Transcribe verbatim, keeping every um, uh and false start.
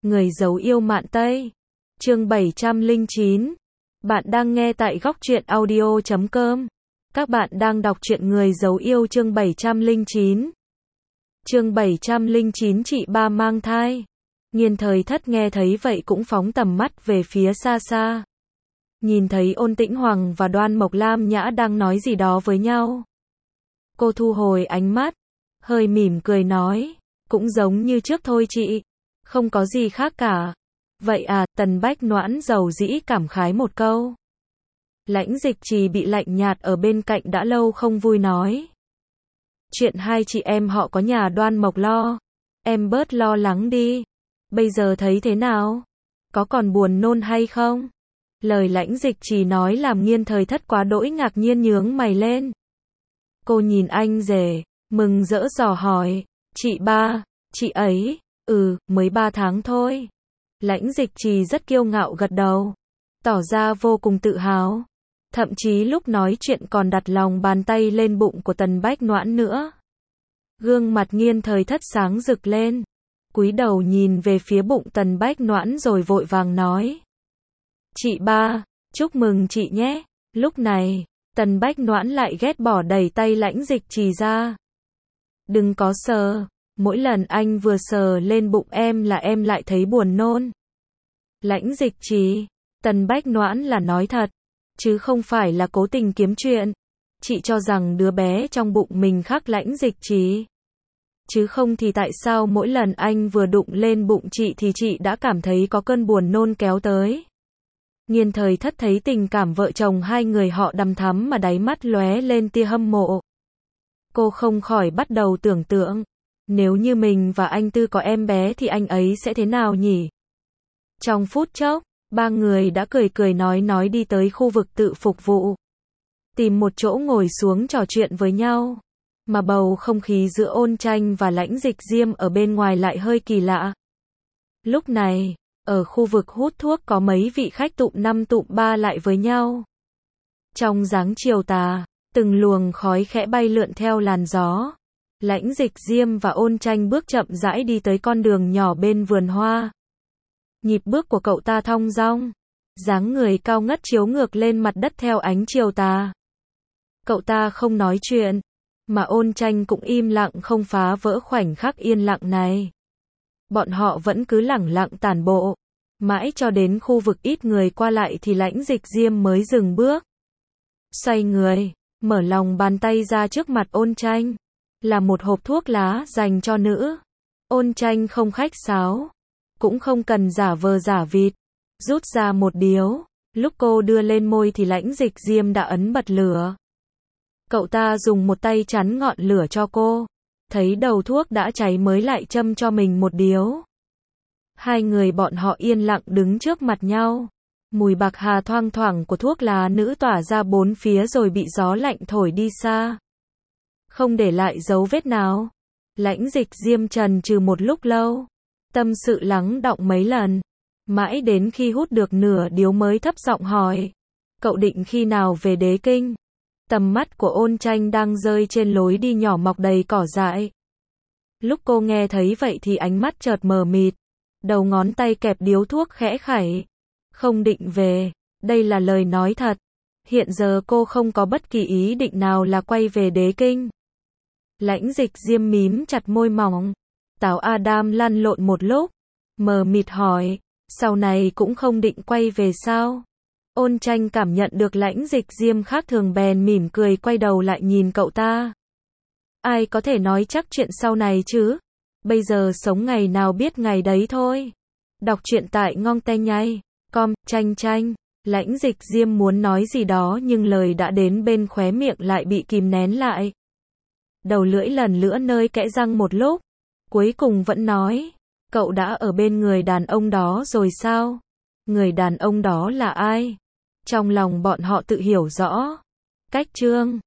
Người giấu yêu mạn Tây. Chương bảy trăm lẻ chín. Bạn đang nghe tại góc truyện audio chấm com. Các bạn đang đọc truyện Người giấu yêu chương bảy trăm lẻ chín. Chương bảy trăm lẻ chín chị ba mang thai. Nghiên Thời Thất nghe thấy vậy cũng phóng tầm mắt về phía xa xa. Nhìn thấy Ôn Tĩnh Hoàng và Đoan Mộc Lam Nhã đang nói gì đó với nhau. Cô thu hồi ánh mắt, hơi mỉm cười nói, cũng giống như trước thôi chị, không có gì khác cả. Vậy à, Tần Bách Noãn dầu dĩ cảm khái một câu. Lãnh Dịch Trì bị lạnh nhạt ở bên cạnh đã lâu không vui nói. Chuyện hai chị em họ có nhà Đoan Mộc lo, em bớt lo lắng đi. Bây giờ thấy thế nào? Có còn buồn nôn hay không? Lời Lãnh Dịch Trì nói làm Nghiên Thời Thất quá đỗi ngạc nhiên nhướng mày lên. Cô nhìn anh rể, mừng rỡ dò hỏi, chị ba, chị ấy, ừ, mới ba tháng thôi. Lãnh Dịch Trì rất kiêu ngạo gật đầu, tỏ ra vô cùng tự hào. Thậm chí lúc nói chuyện còn đặt lòng bàn tay lên bụng của Tần Bách Noãn nữa. Gương mặt Nghiên Thời Thất sáng rực lên, cúi đầu nhìn về phía bụng Tần Bách Noãn rồi vội vàng nói. Chị ba, chúc mừng chị nhé. Lúc này, Tần Bách Noãn lại ghét bỏ đẩy tay Lãnh Dịch Trì ra. Đừng có sờ, mỗi lần anh vừa sờ lên bụng em là em lại thấy buồn nôn. Lãnh Dịch Trì, Tần Bách Noãn là nói thật, chứ không phải là cố tình kiếm chuyện. Chị cho rằng đứa bé trong bụng mình khác Lãnh Dịch Trì. Chứ không thì tại sao mỗi lần anh vừa đụng lên bụng chị thì chị đã cảm thấy có cơn buồn nôn kéo tới. Nghiên Thời Thất thấy tình cảm vợ chồng hai người họ đằm thắm mà đáy mắt lóe lên tia hâm mộ. Cô không khỏi bắt đầu tưởng tượng, nếu như mình và anh Tư có em bé thì anh ấy sẽ thế nào nhỉ? Trong phút chốc, ba người đã cười cười nói nói đi tới khu vực tự phục vụ. Tìm một chỗ ngồi xuống trò chuyện với nhau. Mà bầu không khí giữa Ôn Tranh và Lãnh Dịch Diêm ở bên ngoài lại hơi kỳ lạ. Lúc này, ở khu vực hút thuốc có mấy vị khách tụm năm tụm ba lại với nhau. Trong dáng chiều tà, từng luồng khói khẽ bay lượn theo làn gió. Lãnh Dịch Diêm và Ôn Tranh bước chậm rãi đi tới con đường nhỏ bên vườn hoa. Nhịp bước của cậu ta thong dong, dáng người cao ngất chiếu ngược lên mặt đất theo ánh chiều tà. Cậu ta không nói chuyện, mà Ôn Tranh cũng im lặng không phá vỡ khoảnh khắc yên lặng này. Bọn họ vẫn cứ lẳng lặng tản bộ, mãi cho đến khu vực ít người qua lại thì Lãnh Dịch Diêm mới dừng bước. Xoay người, mở lòng bàn tay ra trước mặt Ôn Tranh, là một hộp thuốc lá dành cho nữ. Ôn Tranh không khách sáo, cũng không cần giả vờ giả vịt, rút ra một điếu, lúc cô đưa lên môi thì Lãnh Dịch Diêm đã ấn bật lửa. Cậu ta dùng một tay chắn ngọn lửa cho cô, thấy đầu thuốc đã cháy mới lại châm cho mình một điếu. Hai người bọn họ yên lặng đứng trước mặt nhau. Mùi bạc hà thoang thoảng của thuốc lá nữ tỏa ra bốn phía rồi bị gió lạnh thổi đi xa, không để lại dấu vết nào. Lãnh Dịch Diêm chần chừ một lúc lâu, tâm sự lắng đọng mấy lần, mãi đến khi hút được nửa điếu mới thấp giọng hỏi, cậu định khi nào về Đế Kinh? Tầm mắt của Ôn Tranh đang rơi trên lối đi nhỏ mọc đầy cỏ dại. Lúc cô nghe thấy vậy thì ánh mắt chợt mờ mịt, đầu ngón tay kẹp điếu thuốc khẽ khẩy. Không định về, đây là lời nói thật. Hiện giờ cô không có bất kỳ ý định nào là quay về Đế Kinh. Lãnh Dịch Diêm mím chặt môi mỏng, táo Adam lăn lộn một lúc, mờ mịt hỏi, sau này cũng không định quay về sao? Ôn Tranh cảm nhận được Lãnh Dịch Diêm khác thường bèn mỉm cười quay đầu lại nhìn cậu ta. Ai có thể nói chắc chuyện sau này chứ? Bây giờ sống ngày nào biết ngày đấy thôi. Đọc truyện tại ngon te nhây com. Tranh Tranh. Lãnh Dịch Diêm muốn nói gì đó nhưng lời đã đến bên khóe miệng lại bị kìm nén lại. Đầu lưỡi lần nữa nơi kẽ răng một lúc, cuối cùng vẫn nói, cậu đã ở bên người đàn ông đó rồi sao? Người đàn ông đó là ai? Trong lòng bọn họ tự hiểu rõ. Cách chương